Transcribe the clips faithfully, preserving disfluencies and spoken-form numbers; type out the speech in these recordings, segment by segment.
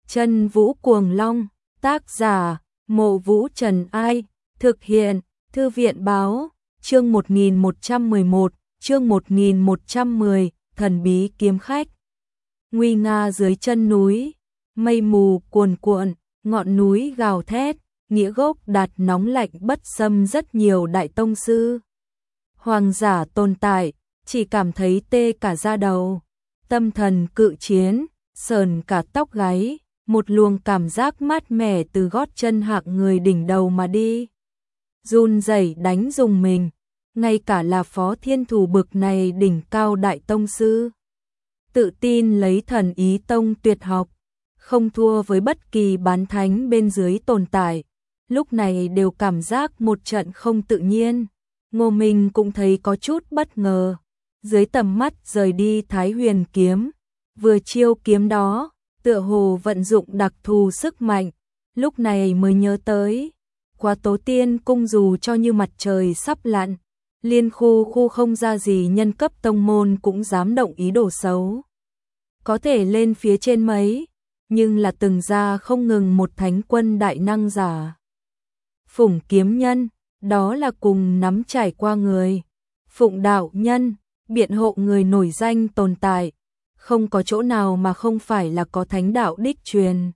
Chân Vũ Cuồng Long, tác giả, Mộ Vũ Trần Ai, thực hiện, Thư viện Báo, chương một nghìn một trăm mười một, chương một nghìn một trăm mười, thần bí kiếm khách. Nguy nga dưới chân núi, mây mù cuồn cuộn, ngọn núi gào thét, nghĩa gốc đạt nóng lạnh bất xâm rất nhiều đại tông sư. Hoàng giả tồn tại, chỉ cảm thấy tê cả da đầu, tâm thần cự chiến, sờn cả tóc gáy, một luồng cảm giác mát mẻ từ gót chân hạng người đỉnh đầu mà đi. Run rẩy đánh dùng mình, ngay cả là Phó Thiên Thủ bực này đỉnh cao đại tông sư. Tự tin lấy thần ý tông tuyệt học, không thua với bất kỳ bán thánh bên dưới tồn tại, lúc này đều cảm giác một trận không tự nhiên. Ngô Minh cũng thấy có chút bất ngờ, dưới tầm mắt rời đi Thái Huyền kiếm, vừa chiêu kiếm đó, tựa hồ vận dụng đặc thù sức mạnh, lúc này mới nhớ tới, qua Tố Tiên cung dù cho như mặt trời sắp lặn, liên khu khu không ra gì nhân cấp tông môn cũng dám động ý đồ xấu. Có thể lên phía trên mấy, nhưng là từng ra không ngừng một thánh quân đại năng giả. Phùng kiếm nhân, đó là cùng nắm trải qua người. Phụng đạo nhân, biện hộ người nổi danh tồn tại, không có chỗ nào mà không phải là có thánh đạo đích truyền.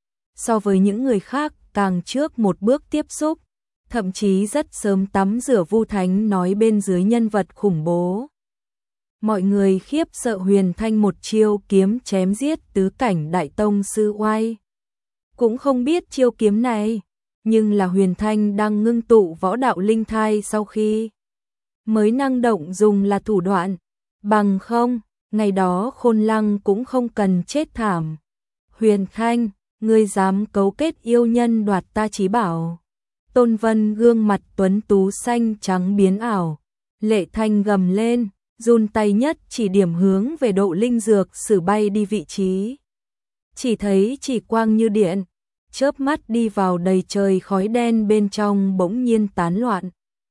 So với những người khác càng trước một bước tiếp xúc, thậm chí rất sớm tắm rửa Vu Thánh nói bên dưới nhân vật khủng bố. Mọi người khiếp sợ Huyền Thanh một chiêu kiếm chém giết tứ cảnh đại tông sư oai. Cũng không biết chiêu kiếm này, nhưng là Huyền Thanh đang ngưng tụ võ đạo linh thai sau khi mới năng động dùng là thủ đoạn, bằng không, ngày đó Khôn Lăng cũng không cần chết thảm. Huyền Thanh, ngươi dám cấu kết yêu nhân đoạt ta chí bảo. Tôn Vân gương mặt tuấn tú xanh trắng biến ảo, Lệ Thanh gầm lên, run tay nhất chỉ điểm hướng về độ linh dược sử bay đi vị trí. Chỉ thấy chỉ quang như điện, chớp mắt đi vào đầy trời khói đen bên trong bỗng nhiên tán loạn.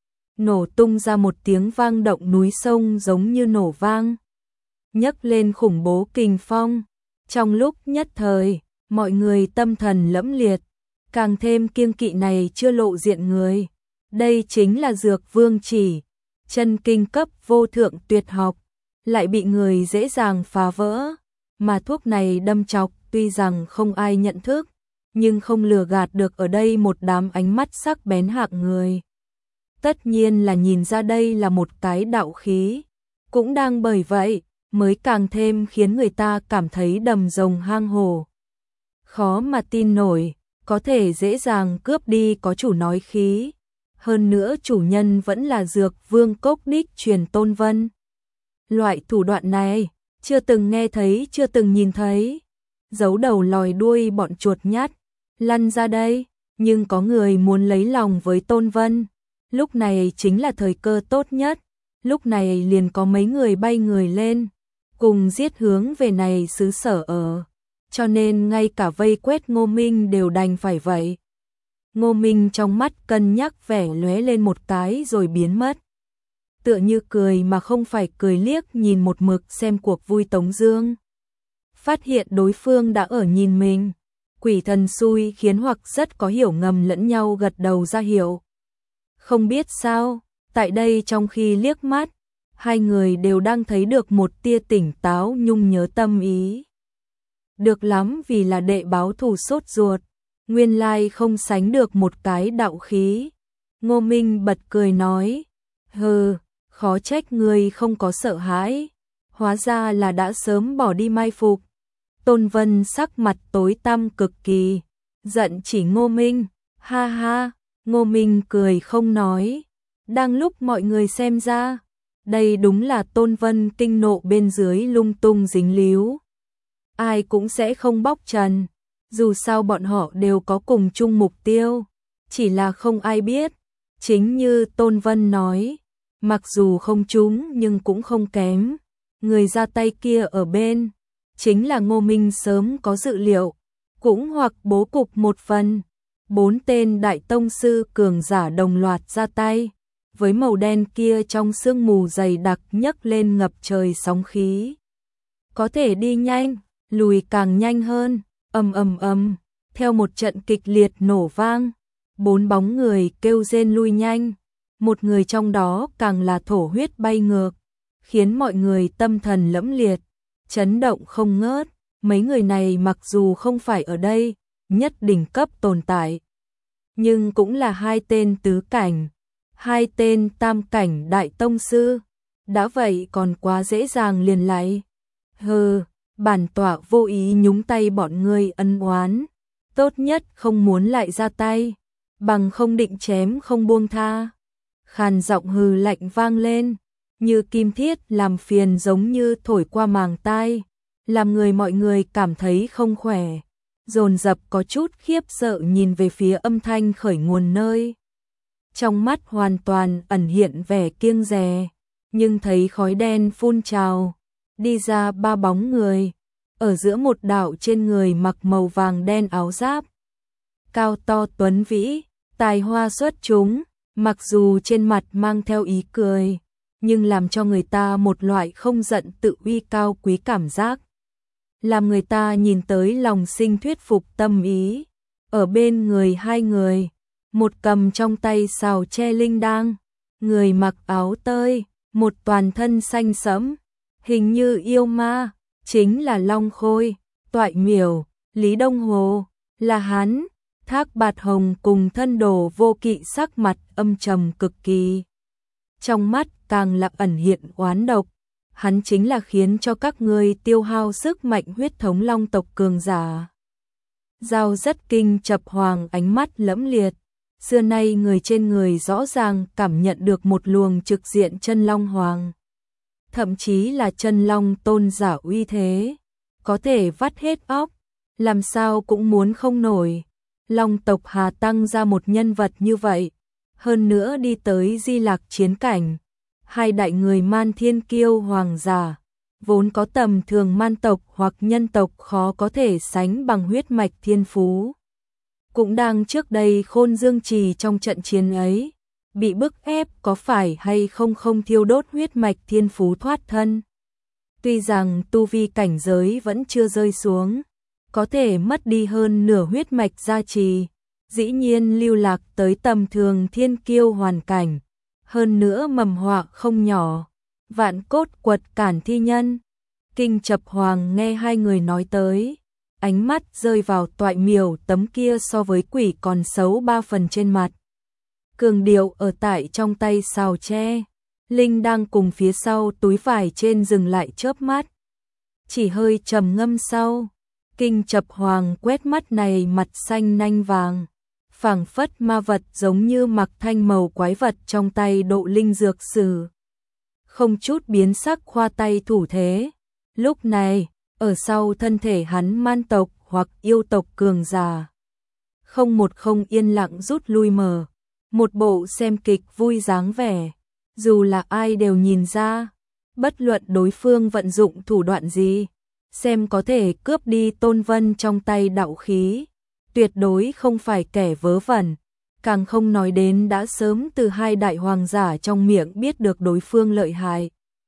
Nổ tung ra một tiếng vang động núi sông giống như nổ vang. Nhấc lên khủng bố kình phong. Trong lúc nhất thời, mọi người tâm thần lẫm liệt, càng thêm kiêng kỵ này chưa lộ diện người. Đây chính là Dược Vương chỉ, chân kinh cấp vô thượng tuyệt học, lại bị người dễ dàng phá vỡ. Mà thuốc này đâm chọc tuy rằng không ai nhận thức, nhưng không lừa gạt được ở đây một đám ánh mắt sắc bén hạng người. Tất nhiên là nhìn ra đây là một cái đạo khí, cũng đang bởi vậy mới càng thêm khiến người ta cảm thấy đầm rồng hang hổ. Khó mà tin nổi, có thể dễ dàng cướp đi có chủ nói khí. Hơn nữa chủ nhân vẫn là Dược Vương cốc đích truyền Tôn Vân. Loại thủ đoạn này, chưa từng nghe thấy, chưa từng nhìn thấy. Giấu đầu lòi đuôi bọn chuột nhắt, lăn ra đây, nhưng có người muốn lấy lòng với Tôn Vân. Lúc này chính là thời cơ tốt nhất, lúc này liền có mấy người bay người lên, cùng giết hướng về này xứ sở ở. Cho nên ngay cả vây quét Ngô Minh đều đành phải vậy. Ngô Minh trong mắt cân nhắc vẻ lóe lên một cái rồi biến mất. Tựa như cười mà không phải cười, liếc nhìn một mực xem cuộc vui Tống Dương. Phát hiện đối phương đã ở nhìn mình, quỷ thần xui khiến hoặc rất có hiểu ngầm lẫn nhau gật đầu ra hiệu. Không biết sao, tại đây trong khi liếc mắt, hai người đều đang thấy được một tia tỉnh táo nhung nhớ tâm ý. Được lắm, vì là đệ báo thù sốt ruột, nguyên lai không sánh được một cái đạo khí. Ngô Minh bật cười nói, hừ, khó trách ngươi không có sợ hãi, hóa ra là đã sớm bỏ đi mai phục. Tôn Vân sắc mặt tối tăm cực kỳ, giận chỉ Ngô Minh, ha ha. Ngô Minh cười không nói. Đang lúc mọi người xem ra, đây đúng là Tôn Vân kinh nộ bên dưới lung tung dính líu. Ai cũng sẽ không bóc trần, dù sao bọn họ đều có cùng chung mục tiêu, chỉ là không ai biết. Chính như Tôn Vân nói, mặc dù không trúng nhưng cũng không kém. Người ra tay kia ở bên, chính là Ngô Minh sớm có dự liệu, cũng hoặc bố cục một phần. Bốn tên đại tông sư cường giả đồng loạt ra tay, với màu đen kia trong sương mù dày đặc nhấc lên ngập trời sóng khí. Có thể đi nhanh, lùi càng nhanh hơn, Ầm ầm ầm, theo một trận kịch liệt nổ vang, bốn bóng người kêu rên lui nhanh, một người trong đó càng là thổ huyết bay ngược, khiến mọi người tâm thần lẫm liệt, chấn động không ngớt. Mấy người này mặc dù không phải ở đây nhất đỉnh cấp tồn tại, nhưng cũng là hai tên tứ cảnh, hai tên tam cảnh đại tông sư, đã vậy còn quá dễ dàng liền lại. Hừ, bản tọa vô ý nhúng tay bọn ngươi ân oán, tốt nhất không muốn lại ra tay, bằng không định chém không buông tha. Khàn giọng hừ lạnh vang lên, như kim thiết làm phiền giống như thổi qua màng tai, làm người mọi người cảm thấy không khỏe, dồn dập có chút khiếp sợ nhìn về phía âm thanh khởi nguồn nơi. Trong mắt hoàn toàn ẩn hiện vẻ kiêng dè, nhưng thấy khói đen phun trào, đi ra ba bóng người, ở giữa một đạo trên người mặc màu vàng đen áo giáp, cao to tuấn vĩ, tài hoa xuất chúng, mặc dù trên mặt mang theo ý cười, nhưng làm cho người ta một loại không giận tự uy cao quý cảm giác, làm người ta nhìn tới lòng sinh thuyết phục tâm ý. Ở bên người hai người, một cầm trong tay sào tre linh đang, người mặc áo tơi, một toàn thân xanh sẫm, hình như yêu ma, chính là Long Khôi, Toại Miểu, Lý Đông Hồ, là hắn. Thác Bạt Hồng cùng thân đồ vô kỵ sắc mặt âm trầm cực kỳ, trong mắt càng là ẩn hiện oán độc. Hắn chính là khiến cho các ngươi tiêu hao sức mạnh huyết thống long tộc cường giả. Giao rất kinh chập hoàng ánh mắt lẫm liệt, xưa nay người trên người rõ ràng cảm nhận được một luồng trực diện chân long hoàng, thậm chí là chân long tôn giả uy thế, có thể vắt hết óc, làm sao cũng muốn không nổi. Long tộc Hà tăng ra một nhân vật như vậy, hơn nữa đi tới Di Lạc chiến cảnh, hai đại người Man Thiên Kiêu hoàng giả, vốn có tầm thường man tộc hoặc nhân tộc khó có thể sánh bằng huyết mạch thiên phú, cũng đang trước đây Khôn Dương Trì trong trận chiến ấy, bị bức ép có phải hay không không thiêu đốt huyết mạch thiên phú thoát thân. Tuy rằng tu vi cảnh giới vẫn chưa rơi xuống, có thể mất đi hơn nửa huyết mạch gia trì, dĩ nhiên lưu lạc tới tầm thường thiên kiêu hoàn cảnh, hơn nữa mầm họa không nhỏ, vạn cốt quật cản thi nhân. Kinh Chập Hoàng nghe hai người nói tới, ánh mắt rơi vào Toại Miểu tấm kia so với quỷ còn xấu ba phần trên mặt. Cường điệu ở tại trong tay sào tre, Linh đang cùng phía sau túi vải trên dừng lại chớp mắt, chỉ hơi trầm ngâm sau. Kinh Chập Hoàng quét mắt này mặt xanh nanh vàng, phảng phất ma vật giống như mặc thanh màu quái vật trong tay độ linh dược sử, không chút biến sắc khoa tay thủ thế. Lúc này, ở sau thân thể hắn man tộc hoặc yêu tộc cường giả, không một không yên lặng rút lui mở, một bộ xem kịch vui dáng vẻ, dù là ai đều nhìn ra, bất luận đối phương vận dụng thủ đoạn gì, xem có thể cướp đi Tôn Vân trong tay đạo khí, tuyệt đối không phải kẻ vớ vẩn, càng không nói đến đã sớm từ hai đại hoàng giả trong miệng biết được đối phương lợi hại.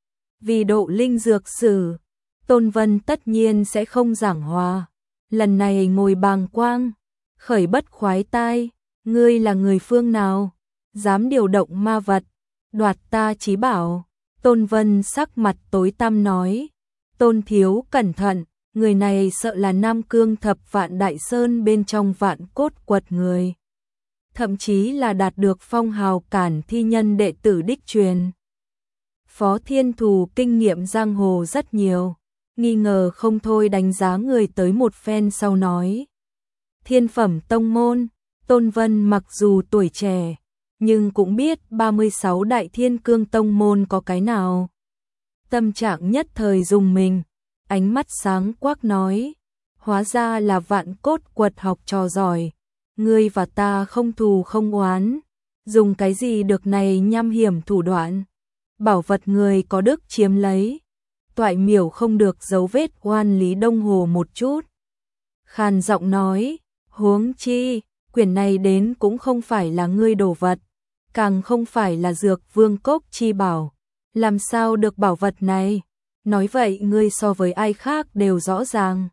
Vì độ linh dược sử, Tôn Vân tất nhiên sẽ không giảng hòa, lần này ngồi bàng quang, khởi bất khoái tai, ngươi là người phương nào, dám điều động ma vật, đoạt ta chí bảo. Tôn Vân sắc mặt tối tăm nói, Tôn thiếu cẩn thận, người này sợ là Nam Cương thập vạn đại sơn bên trong vạn cốt quật người, thậm chí là đạt được phong hào cản thi nhân đệ tử đích truyền. Phó Thiên Thù kinh nghiệm giang hồ rất nhiều, nghi ngờ không thôi đánh giá người tới một phen sau nói, thiên phẩm tông môn. Tôn Vân mặc dù tuổi trẻ, nhưng cũng biết ba mươi sáu đại thiên cương tông môn có cái nào. Tâm trạng nhất thời dùng mình, ánh mắt sáng quắc nói, hóa ra là vạn cốt quật học trò giỏi, ngươi và ta không thù không oán, dùng cái gì được này nham hiểm thủ đoạn, bảo vật người có đức chiếm lấy. Toại Miểu không được dấu vết oan Lý Đông Hồ một chút, khàn giọng nói, huống chi, quyển này đến cũng không phải là ngươi đồ vật, càng không phải là dược vương cốc chi bảo, làm sao được bảo vật này, nói vậy ngươi so với ai khác đều rõ ràng.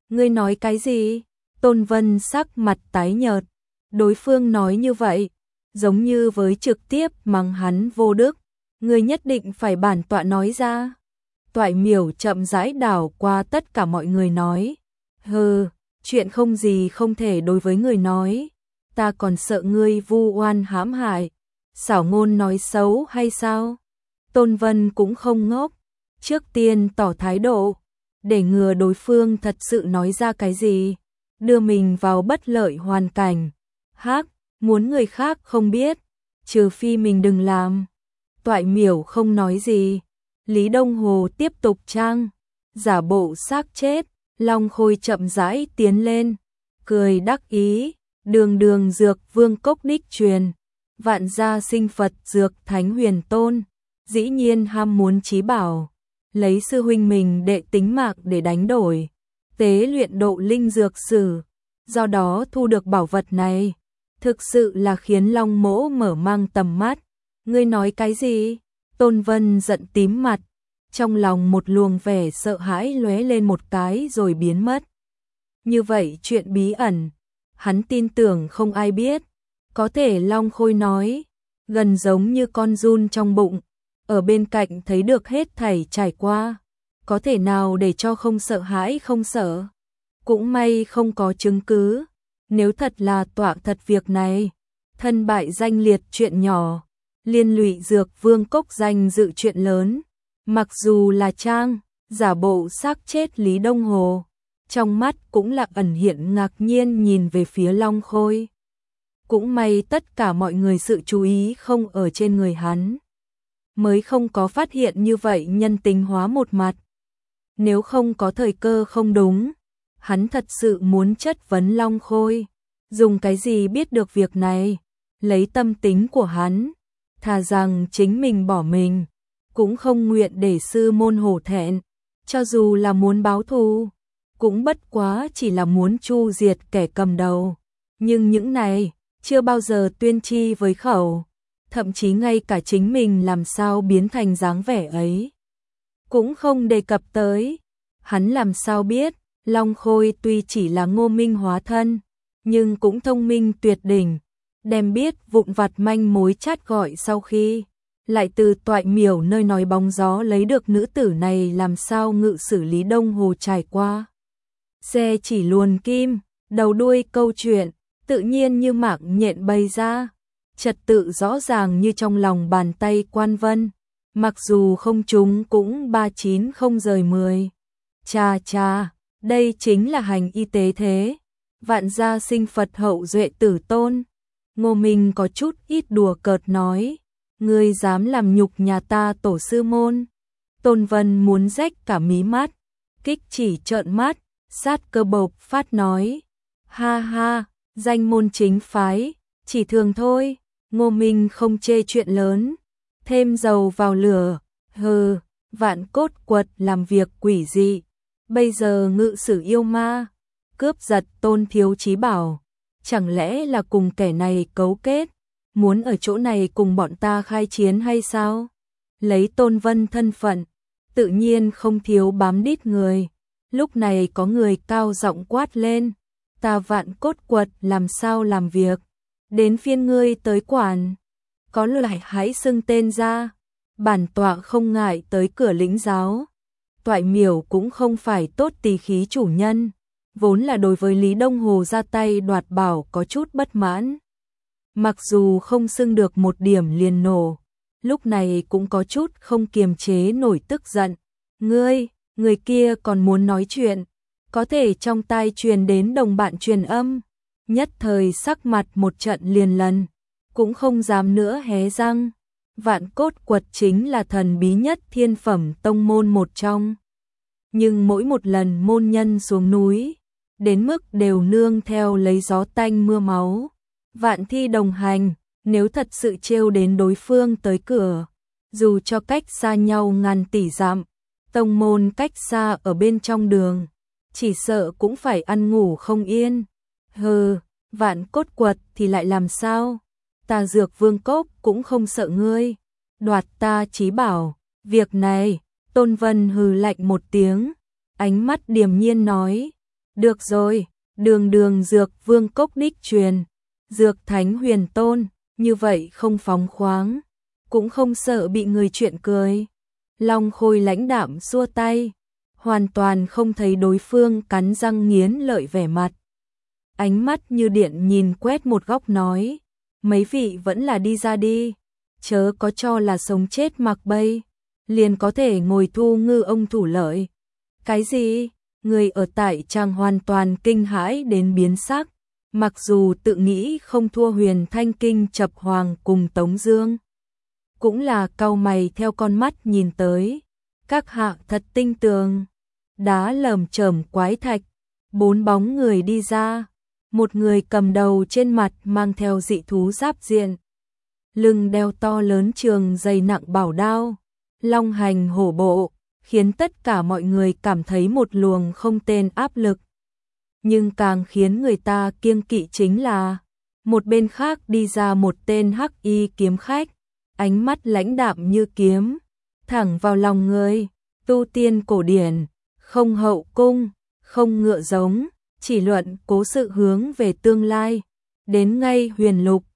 Ngươi nói cái gì? Tôn Vân sắc mặt tái nhợt. Đối phương nói như vậy, giống như với trực tiếp mắng hắn vô đức. Ngươi nhất định phải bản tọa nói ra. Toại Miểu chậm rãi đảo qua tất cả mọi người nói. Hừ, chuyện không gì không thể đối với người nói. Ta còn sợ ngươi vu oan hãm hại. Xảo ngôn nói xấu hay sao? Tôn Vân cũng không ngốc. Trước tiên tỏ thái độ, để ngừa đối phương thật sự nói ra cái gì, đưa mình vào bất lợi hoàn cảnh. Hắc, muốn người khác không biết, trừ phi mình đừng làm. Toại Miểu không nói gì. Lý Đông Hồ tiếp tục trang, giả bộ xác chết. Long Khôi chậm rãi tiến lên, cười đắc ý, đường đường dược vương cốc đích truyền, vạn gia sinh Phật dược thánh huyền tôn, dĩ nhiên ham muốn chí bảo, lấy sư huynh mình đệ tính mạng để đánh đổi, tế luyện độ linh dược sử, do đó thu được bảo vật này, thực sự là khiến Long Mỗ mở mang tầm mắt. Ngươi nói cái gì? Tôn Vân giận tím mặt, trong lòng một luồng vẻ sợ hãi lóe lên một cái rồi biến mất. Như vậy chuyện bí ẩn, hắn tin tưởng không ai biết. Có thể Long Khôi nói, gần giống như con giun trong bụng, ở bên cạnh thấy được hết thảy trải qua, có thể nào để cho không sợ hãi không sợ. Cũng may không có chứng cứ, nếu thật là tọa thật việc này, thân bại danh liệt chuyện nhỏ, liên lụy dược vương cốc danh dự chuyện lớn. Mặc dù là trang, giả bộ xác chết Lý Đông Hồ, trong mắt cũng là ẩn hiện ngạc nhiên nhìn về phía Long Khôi. Cũng may tất cả mọi người sự chú ý không ở trên người hắn, mới không có phát hiện như vậy nhân tính hóa một mặt. Nếu không có thời cơ không đúng, hắn thật sự muốn chất vấn Long Khôi, dùng cái gì biết được việc này, lấy tâm tính của hắn, thà rằng chính mình bỏ mình, cũng không nguyện để sư môn hổ thẹn, cho dù là muốn báo thù, cũng bất quá chỉ là muốn chu diệt kẻ cầm đầu. Nhưng những này, chưa bao giờ tuyên chi với khẩu, thậm chí ngay cả chính mình làm sao biến thành dáng vẻ ấy, cũng không đề cập tới. Hắn làm sao biết, Long Khôi tuy chỉ là Ngô Minh hóa thân, nhưng cũng thông minh tuyệt đỉnh, đem biết vụn vặt manh mối chát gọi sau khi lại từ Toại Miểu nơi nói bóng gió lấy được nữ tử này làm sao ngự xử Lý Đông Hồ trải qua. Xe chỉ luồn kim, đầu đuôi câu chuyện, tự nhiên như mạng nhện bày ra, trật tự rõ ràng như trong lòng bàn tay Quan Vân, mặc dù không trúng cũng ba chín không rời mười. Cha cha, đây chính là hành y tế thế, vạn gia sinh Phật hậu duệ tử tôn. Ngô Minh có chút ít đùa cợt nói, ngươi dám làm nhục nhà ta tổ sư môn. Tôn Vân muốn rách cả mí mắt, kích chỉ trợn mắt, sát cơ bộc phát nói, ha ha, danh môn chính phái, chỉ thường thôi. Ngô Minh không chê chuyện lớn, thêm dầu vào lửa, hừ, vạn cốt quật làm việc quỷ dị, bây giờ ngự sử yêu ma, cướp giật tôn thiếu chí bảo, chẳng lẽ là cùng kẻ này cấu kết, muốn ở chỗ này cùng bọn ta khai chiến hay sao? Lấy Tôn Vân thân phận, tự nhiên không thiếu bám đít người. Lúc này có người cao giọng quát lên, ta vạn cốt quật làm sao làm việc, đến phiên ngươi tới quản, có lại hãy xưng tên ra, bản tọa không ngại tới cửa lĩnh giáo. Toại Miểu cũng không phải tốt tỳ khí chủ nhân, vốn là đối với Lý Đông Hồ ra tay đoạt bảo có chút bất mãn. Mặc dù không xưng được một điểm liền nổ, lúc này cũng có chút không kiềm chế nổi tức giận. Ngươi, người kia còn muốn nói chuyện, có thể trong tai truyền đến đồng bạn truyền âm, nhất thời sắc mặt một trận liền lần, cũng không dám nữa hé răng. Vạn cốt quật chính là thần bí nhất thiên phẩm tông môn một trong. Nhưng mỗi một lần môn nhân xuống núi, đến mức đều nương theo lấy gió tanh mưa máu. Vạn thi đồng hành, nếu thật sự trêu đến đối phương tới cửa, dù cho cách xa nhau ngàn tỷ dặm, tông môn cách xa ở bên trong đường, chỉ sợ cũng phải ăn ngủ không yên. Hừ, vạn cốt quật thì lại làm sao? Ta dược vương cốc cũng không sợ ngươi, đoạt ta chí bảo, việc này, Tôn Vân hừ lạnh một tiếng, ánh mắt điềm nhiên nói, Được rồi, đường đường dược vương cốc đích truyền, dược thánh huyền tôn, như vậy không phóng khoáng, cũng không sợ bị người chuyện cười. Long Khôi lãnh đạm xua tay, hoàn toàn không thấy đối phương cắn răng nghiến lợi vẻ mặt. Ánh mắt như điện nhìn quét một góc nói, mấy vị vẫn là đi ra đi, chớ có cho là sống chết mặc bay, liền có thể ngồi thu ngư ông thủ lợi. Cái gì? Người ở tại trang hoàn toàn kinh hãi đến biến sắc, mặc dù tự nghĩ không thua Huyền Thanh Kinh Chập Hoàng cùng Tống Dương, cũng là cau mày theo con mắt nhìn tới. Các hạ thật tinh tường. Đá lởm chởm quái thạch, bốn bóng người đi ra, một người cầm đầu trên mặt mang theo dị thú giáp diện, lưng đeo to lớn trường dày nặng bảo đao, long hành hổ bộ, khiến tất cả mọi người cảm thấy một luồng không tên áp lực. Nhưng càng khiến người ta kiêng kỵ chính là, một bên khác đi ra một tên hắc y kiếm khách, ánh mắt lãnh đạm như kiếm, thẳng vào lòng người, tu tiên cổ điển, không hậu cung, không ngựa giống, chỉ luận cố sự hướng về tương lai, đến ngay huyền lục,